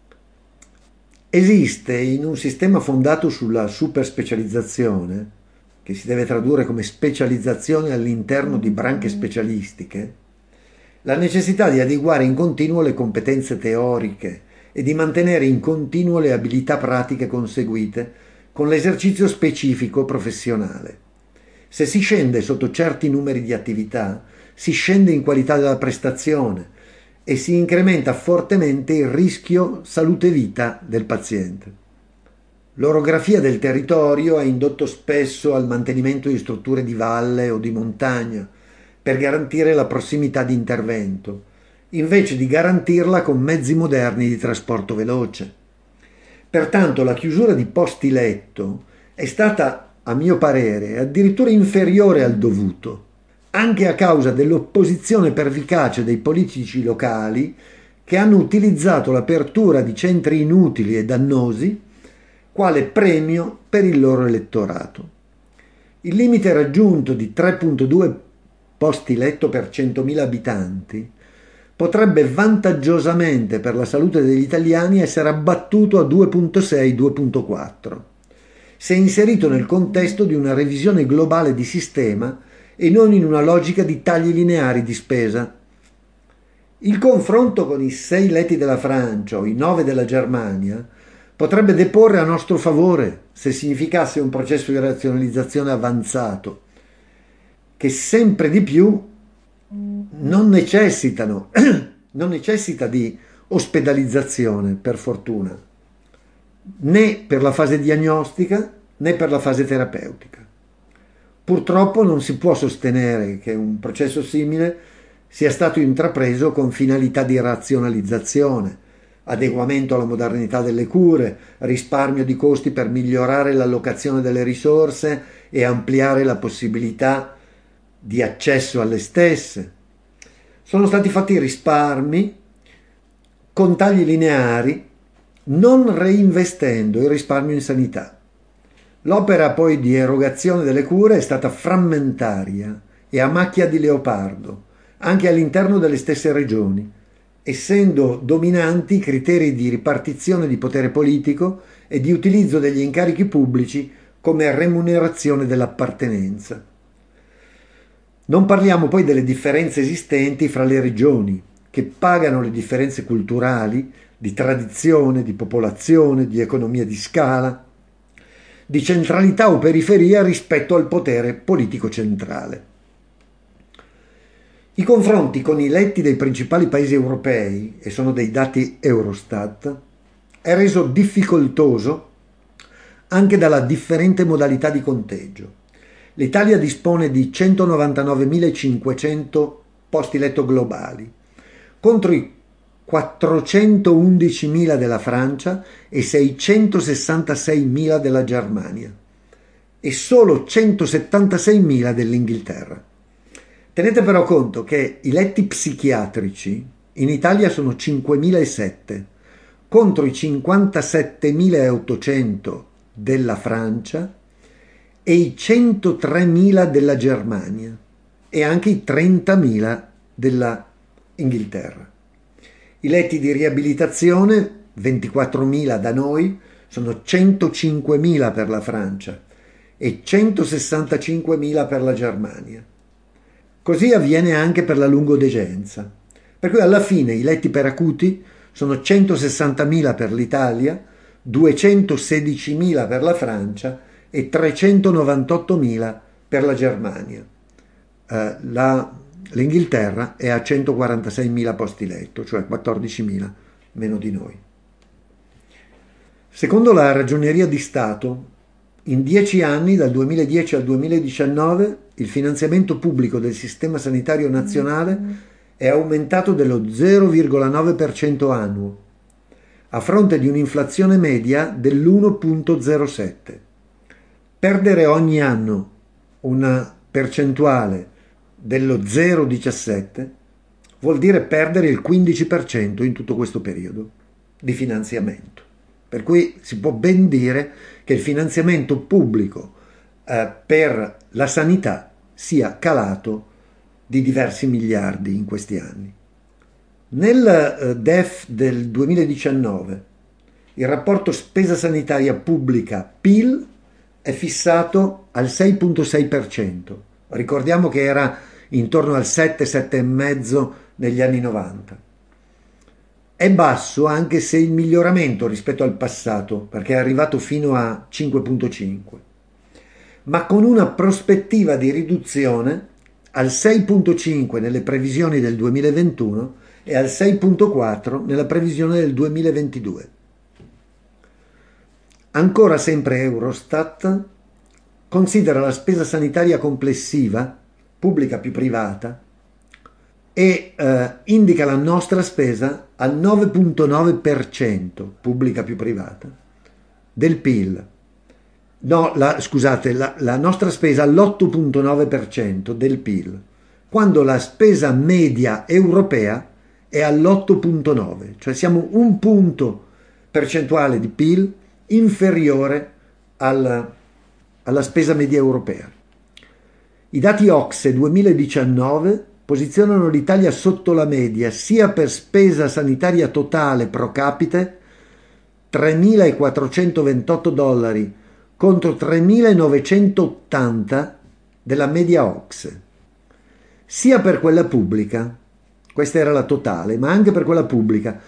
Esiste in un sistema fondato sulla superspecializzazione, che si deve tradurre come specializzazione all'interno di branche specialistiche, la necessità di adeguare in continuo le competenze teoriche e di mantenere in continuo le abilità pratiche conseguite con l'esercizio specifico professionale. Se si scende sotto certi numeri di attività, si scende in qualità della prestazione e si incrementa fortemente il rischio salute-vita del paziente. L'orografia del territorio ha indotto spesso al mantenimento di strutture di valle o di montagna per garantire la prossimità di intervento, invece di garantirla con mezzi moderni di trasporto veloce. Pertanto la chiusura di posti letto è stata, a mio parere, addirittura inferiore al dovuto, anche a causa dell'opposizione pervicace dei politici locali che hanno utilizzato l'apertura di centri inutili e dannosi quale premio per il loro elettorato. Il limite raggiunto di 3,2 posti letto per 100.000 abitanti potrebbe vantaggiosamente per la salute degli italiani essere abbattuto a 2,6-2,4, se inserito nel contesto di una revisione globale di sistema e non in una logica di tagli lineari di spesa. Il confronto con i 6 letti della Francia o i 9 della Germania potrebbe deporre a nostro favore se significasse un processo di razionalizzazione avanzato, che sempre di più non necessita di ospedalizzazione, per fortuna, né per la fase diagnostica né per la fase terapeutica. Purtroppo non si può sostenere che un processo simile sia stato intrapreso con finalità di razionalizzazione, adeguamento alla modernità delle cure, risparmio di costi per migliorare l'allocazione delle risorse e ampliare la possibilità di accesso alle stesse. Sono stati fatti risparmi con tagli lineari, non reinvestendo il risparmio in sanità. L'opera poi di erogazione delle cure è stata frammentaria e a macchia di leopardo, anche all'interno delle stesse regioni, essendo dominanti i criteri di ripartizione di potere politico e di utilizzo degli incarichi pubblici come remunerazione dell'appartenenza. Non parliamo poi delle differenze esistenti fra le regioni, che pagano le differenze culturali, di tradizione, di popolazione, di economia di scala, di centralità o periferia rispetto al potere politico centrale. I confronti con i letti dei principali paesi europei, e sono dei dati Eurostat, è reso difficoltoso anche dalla differente modalità di conteggio. L'Italia dispone di 199.500 posti letto globali, contro i 411.000 della Francia e 666.000 della Germania e solo 176.000 dell'Inghilterra. Tenete però conto che i letti psichiatrici in Italia sono 5.007 contro i 57.800 della Francia e i 103.000 della Germania e anche i 30.000 della Inghilterra. I letti di riabilitazione, 24.000 da noi, sono 105.000 per la Francia e 165.000 per la Germania. Così avviene anche per la lungodegenza, per cui alla fine i letti per acuti sono 160.000 per l'Italia, 216.000 per la Francia e 398.000 per la Germania. L'Inghilterra è a 146.000 posti letto, cioè 14.000 meno di noi. Secondo la Ragioneria di Stato, in 10 anni, dal 2010 al 2019, il finanziamento pubblico del sistema sanitario nazionale è aumentato dello 0,9% annuo, a fronte di un'inflazione media dell'1,07. Perdere ogni anno una percentuale dello 0,17 vuol dire perdere il 15% in tutto questo periodo di finanziamento. Per cui si può ben dire che il finanziamento pubblico per la sanità sia calato di diversi miliardi in questi anni. Nel DEF del 2019 il rapporto spesa sanitaria pubblica PIL è fissato al 6,6%. Ricordiamo che era intorno al 7,5% negli anni 90. È basso anche se il miglioramento rispetto al passato, perché è arrivato fino a 5,5%, ma con una prospettiva di riduzione al 6,5% nelle previsioni del 2021 e al 6,4% nella previsione del 2022. Ancora sempre Eurostat considera la spesa sanitaria complessiva, pubblica più privata, e indica la nostra spesa al 9,9% pubblica più privata del PIL. No, la nostra spesa all'8,9% del PIL, quando la spesa media europea è all'8,9%, cioè siamo un punto percentuale di PIL inferiore alla spesa media europea. I dati OCSE 2019 posizionano l'Italia sotto la media sia per spesa sanitaria totale pro capite, $3.428 contro 3.980 della media OCSE, sia per quella pubblica, questa era la totale, ma anche per quella pubblica,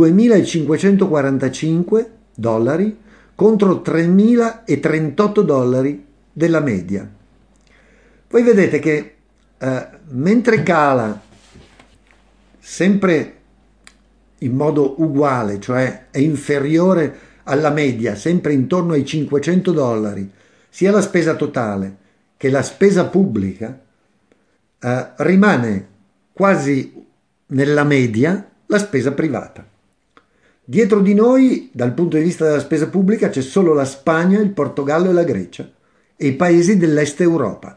$2.545 contro 3.038 dollari della media. Voi vedete che mentre cala sempre in modo uguale, cioè è inferiore alla media, sempre intorno ai $500, sia la spesa totale che la spesa pubblica, rimane quasi nella media la spesa privata. Dietro di noi, dal punto di vista della spesa pubblica, c'è solo la Spagna, il Portogallo e la Grecia e i paesi dell'Est Europa,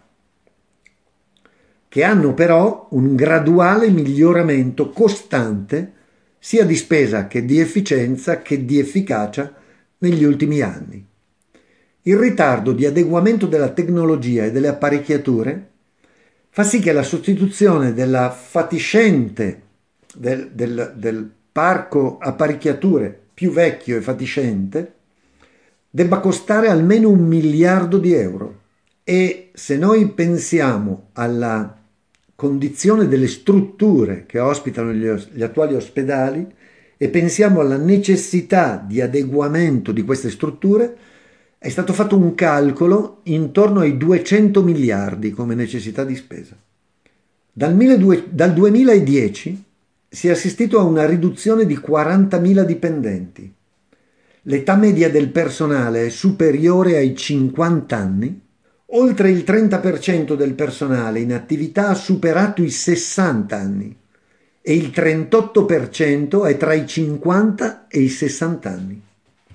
che hanno però un graduale miglioramento costante sia di spesa che di efficienza che di efficacia negli ultimi anni. Il ritardo di adeguamento della tecnologia e delle apparecchiature fa sì che la sostituzione della fatiscente del parco apparecchiature più vecchio e fatiscente debba costare almeno €1 miliardo. E se noi pensiamo alla condizione delle strutture che ospitano gli attuali ospedali e pensiamo alla necessità di adeguamento di queste strutture, è stato fatto un calcolo intorno ai 200 miliardi come necessità di spesa. Dal 2010 si è assistito a una riduzione di 40.000 dipendenti. L'età media del personale è superiore ai 50 anni, Oltre il 30% del personale in attività ha superato i 60 anni e il 38% è tra i 50 e i 60 anni.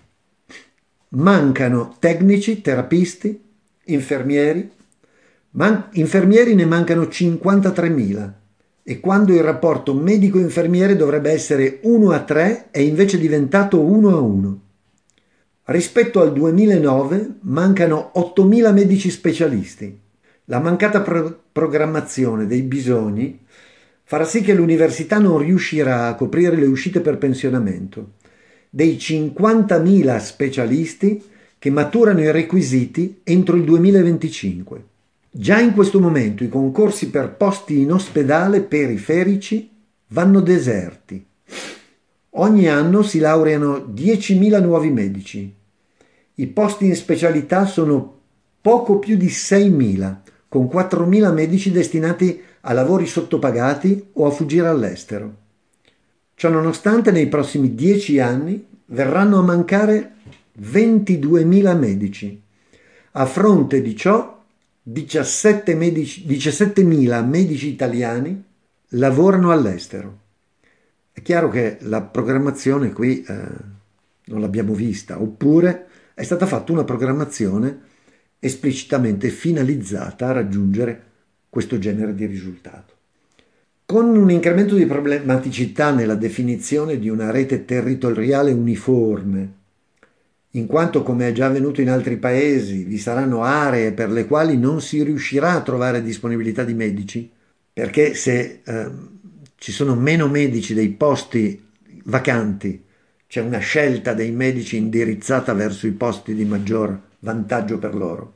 Mancano tecnici, terapisti, infermieri. Infermieri ne mancano 53.000 e quando il rapporto medico-infermiere dovrebbe essere 1 a 3 è invece diventato 1 a 1. Rispetto al 2009 mancano 8.000 medici specialisti. La mancata programmazione dei bisogni farà sì che l'università non riuscirà a coprire le uscite per pensionamento dei 50.000 specialisti che maturano i requisiti entro il 2025. Già in questo momento i concorsi per posti in ospedale periferici vanno deserti. Ogni anno si laureano 10.000 nuovi medici. I posti in specialità sono poco più di 6.000, con 4.000 medici destinati a lavori sottopagati o a fuggire all'estero. Ciononostante, nei prossimi 10 anni verranno a mancare 22.000 medici. A fronte di ciò, 17.000 medici italiani lavorano all'estero. È chiaro che la programmazione qui non l'abbiamo vista, oppure è stata fatta una programmazione esplicitamente finalizzata a raggiungere questo genere di risultato. Con un incremento di problematicità nella definizione di una rete territoriale uniforme, in quanto, come è già avvenuto in altri paesi, vi saranno aree per le quali non si riuscirà a trovare disponibilità di medici, perché se ci sono meno medici dei posti vacanti, c'è una scelta dei medici indirizzata verso i posti di maggior vantaggio per loro.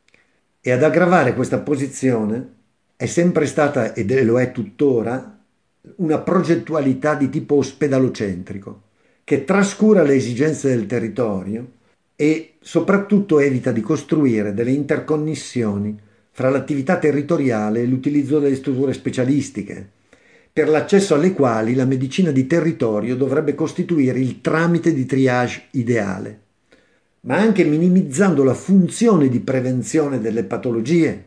E ad aggravare questa posizione è sempre stata, ed lo è tuttora, una progettualità di tipo ospedalocentrico, che trascura le esigenze del territorio e soprattutto evita di costruire delle interconnessioni fra l'attività territoriale e l'utilizzo delle strutture specialistiche, per l'accesso alle quali la medicina di territorio dovrebbe costituire il tramite di triage ideale, ma anche minimizzando la funzione di prevenzione delle patologie,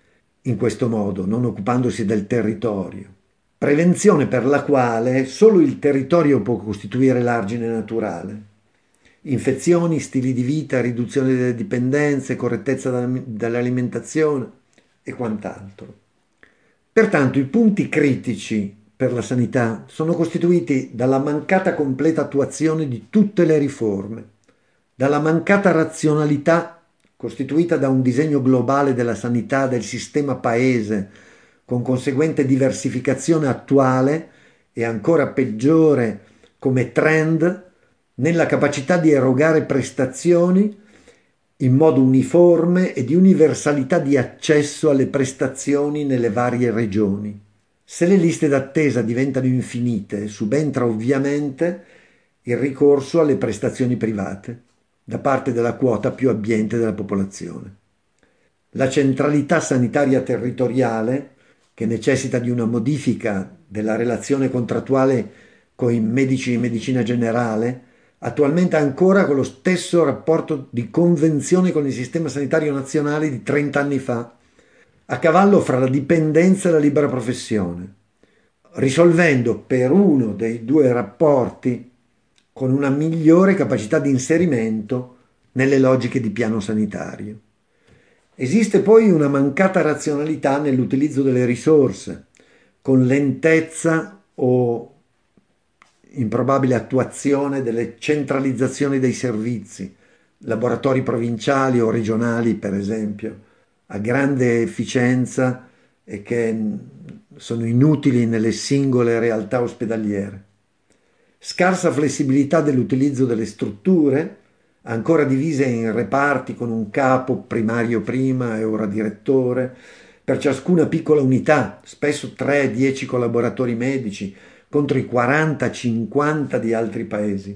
in questo modo non occupandosi del territorio. Prevenzione per la quale solo il territorio può costituire l'argine naturale. Infezioni, stili di vita, riduzione delle dipendenze, correttezza dell'alimentazione e quant'altro. Pertanto i punti critici per la sanità sono costituiti dalla mancata completa attuazione di tutte le riforme, dalla mancata razionalità costituita da un disegno globale della sanità del sistema paese, con conseguente diversificazione attuale e ancora peggiore come trend nella capacità di erogare prestazioni in modo uniforme e di universalità di accesso alle prestazioni nelle varie regioni. Se le liste d'attesa diventano infinite, subentra ovviamente il ricorso alle prestazioni private da parte della quota più abbiente della popolazione. La centralità sanitaria territoriale, che necessita di una modifica della relazione contrattuale con i medici di medicina generale, attualmente ancora con lo stesso rapporto di convenzione con il sistema sanitario nazionale di 30 anni fa, a cavallo fra la dipendenza e la libera professione, risolvendo per uno dei due rapporti con una migliore capacità di inserimento nelle logiche di piano sanitario. Esiste poi una mancata razionalità nell'utilizzo delle risorse, con lentezza o improbabile attuazione delle centralizzazioni dei servizi, laboratori provinciali o regionali per esempio, a grande efficienza e che sono inutili nelle singole realtà ospedaliere. Scarsa flessibilità dell'utilizzo delle strutture, ancora divise in reparti con un capo primario prima e ora direttore, per ciascuna piccola unità, spesso 3-10 collaboratori medici, contro i 40-50 di altri paesi.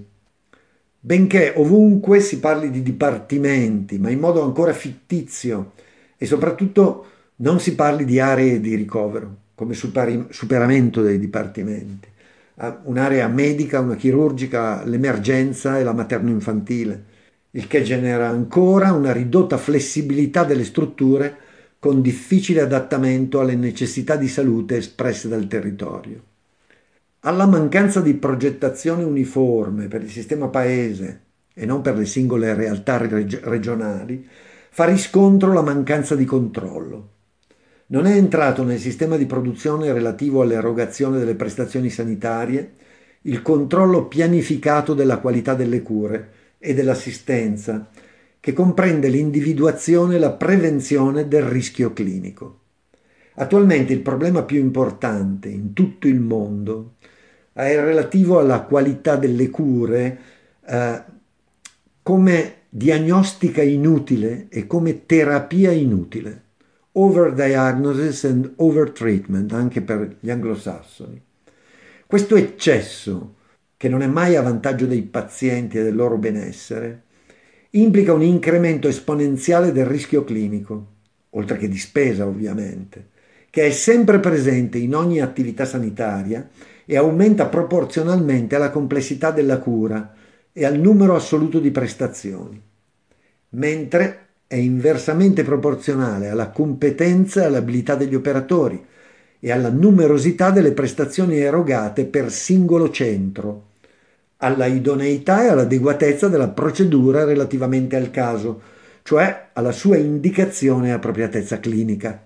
Benché ovunque si parli di dipartimenti, ma in modo ancora fittizio, e soprattutto non si parli di aree di ricovero, come superamento dei dipartimenti. Un'area medica, una chirurgica, l'emergenza e la materno-infantile. il che genera ancora una ridotta flessibilità delle strutture con difficile adattamento alle necessità di salute espresse dal territorio. Alla mancanza di progettazione uniforme per il sistema paese e non per le singole realtà regionali fa riscontro la mancanza di controllo. Non è entrato nel sistema di produzione relativo all'erogazione delle prestazioni sanitarie il controllo pianificato della qualità delle cure e dell'assistenza, che comprende l'individuazione e la prevenzione del rischio clinico. Attualmente il problema più importante in tutto il mondo è relativo alla qualità delle cure come diagnostica inutile e come terapia inutile. Overdiagnosis and overtreatment, anche per gli anglosassoni. Questo eccesso, che non è mai a vantaggio dei pazienti e del loro benessere, implica un incremento esponenziale del rischio clinico, oltre che di spesa ovviamente, che è sempre presente in ogni attività sanitaria e aumenta proporzionalmente alla complessità della cura e al numero assoluto di prestazioni, mentre è inversamente proporzionale alla competenza e all'abilità degli operatori e alla numerosità delle prestazioni erogate per singolo centro, alla idoneità e all'adeguatezza della procedura relativamente al caso, cioè alla sua indicazione e appropriatezza clinica.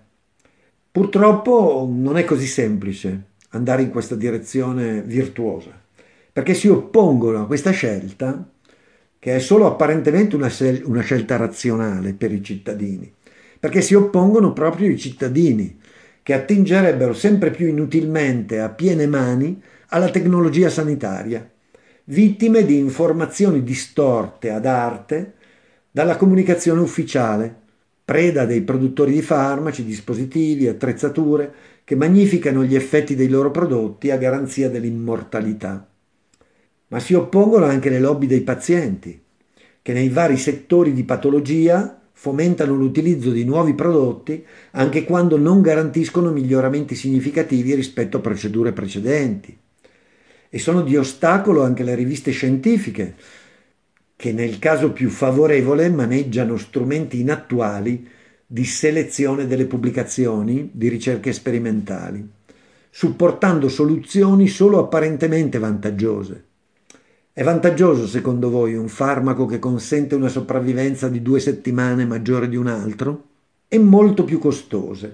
Purtroppo non è così semplice andare in questa direzione virtuosa, perché si oppongono a questa scelta, che è solo apparentemente una scelta razionale per i cittadini, perché si oppongono proprio i cittadini, che attingerebbero sempre più inutilmente a piene mani alla tecnologia sanitaria, vittime di informazioni distorte ad arte dalla comunicazione ufficiale, preda dei produttori di farmaci, dispositivi, attrezzature che magnificano gli effetti dei loro prodotti a garanzia dell'immortalità. Ma si oppongono anche le lobby dei pazienti, che nei vari settori di patologia fomentano l'utilizzo di nuovi prodotti anche quando non garantiscono miglioramenti significativi rispetto a procedure precedenti. E sono di ostacolo anche le riviste scientifiche, che nel caso più favorevole maneggiano strumenti inattuali di selezione delle pubblicazioni di ricerche sperimentali, supportando soluzioni solo apparentemente vantaggiose. È vantaggioso secondo voi un farmaco che consente una sopravvivenza di 2 settimane maggiore di un altro? È molto più costose.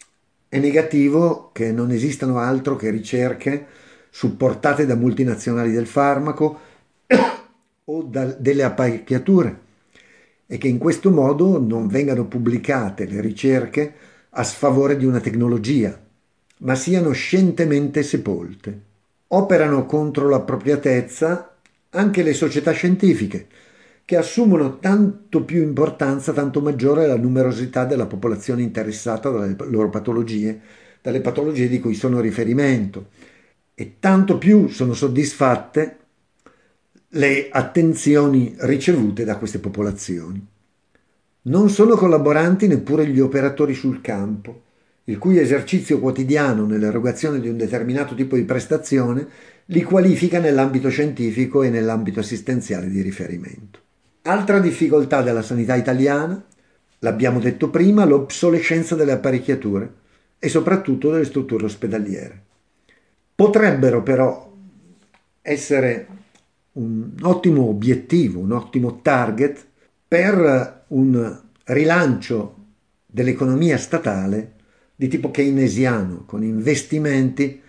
È negativo che non esistano altro che ricerche supportate da multinazionali del farmaco o delle apparecchiature e che in questo modo non vengano pubblicate le ricerche a sfavore di una tecnologia, ma siano scientemente sepolte. Operano contro l'appropriatezza anche le società scientifiche, che assumono tanto più importanza, tanto maggiore la numerosità della popolazione interessata dalle loro patologie, dalle patologie di cui sono riferimento, e tanto più sono soddisfatte le attenzioni ricevute da queste popolazioni. Non sono collaboranti neppure gli operatori sul campo, il cui esercizio quotidiano nell'erogazione di un determinato tipo di prestazione li qualifica nell'ambito scientifico e nell'ambito assistenziale di riferimento. Altra difficoltà della sanità italiana, l'abbiamo detto prima, l'obsolescenza delle apparecchiature e soprattutto delle strutture ospedaliere. Potrebbero però essere un ottimo obiettivo, un ottimo target per un rilancio dell'economia statale di tipo keynesiano, con investimenti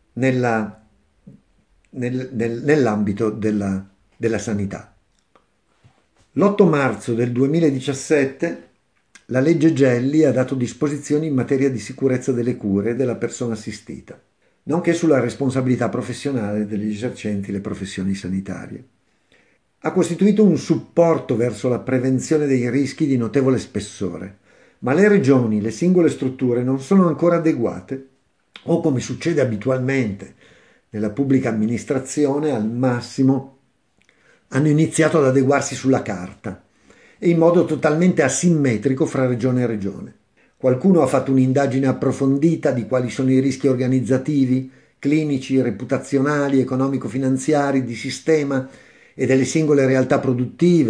nell'ambito della sanità. L'8 marzo del 2017 la legge Gelli ha dato disposizioni in materia di sicurezza delle cure della persona assistita, nonché sulla responsabilità professionale degli esercenti le professioni sanitarie. Ha costituito un supporto verso la prevenzione dei rischi di notevole spessore, ma le regioni, le singole strutture non sono ancora adeguate o, come succede abitualmente nella pubblica amministrazione, al massimo hanno iniziato ad adeguarsi sulla carta e in modo totalmente asimmetrico fra regione e regione. Qualcuno ha fatto un'indagine approfondita di quali sono i rischi organizzativi, clinici, reputazionali, economico-finanziari, di sistema e delle singole realtà produttive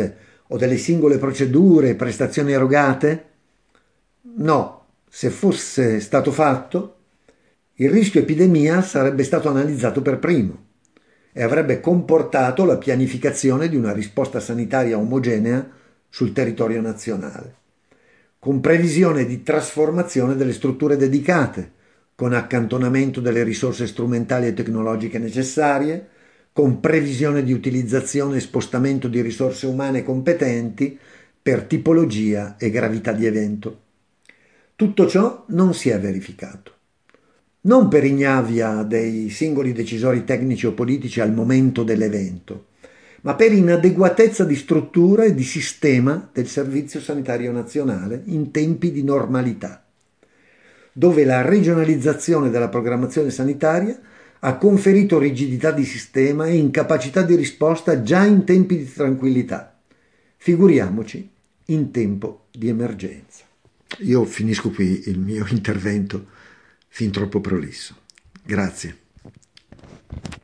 o delle singole procedure e prestazioni erogate? No, se fosse stato fatto, il rischio epidemia sarebbe stato analizzato per primo e avrebbe comportato la pianificazione di una risposta sanitaria omogenea sul territorio nazionale, con previsione di trasformazione delle strutture dedicate, con accantonamento delle risorse strumentali e tecnologiche necessarie, con previsione di utilizzazione e spostamento di risorse umane competenti per tipologia e gravità di evento. Tutto ciò non si è verificato. Non per ignavia dei singoli decisori tecnici o politici al momento dell'evento, ma per inadeguatezza di struttura e di sistema del Servizio Sanitario Nazionale in tempi di normalità, dove la regionalizzazione della programmazione sanitaria ha conferito rigidità di sistema e incapacità di risposta già in tempi di tranquillità. Figuriamoci in tempo di emergenza. Io finisco qui il mio intervento fin troppo prolisso. Grazie.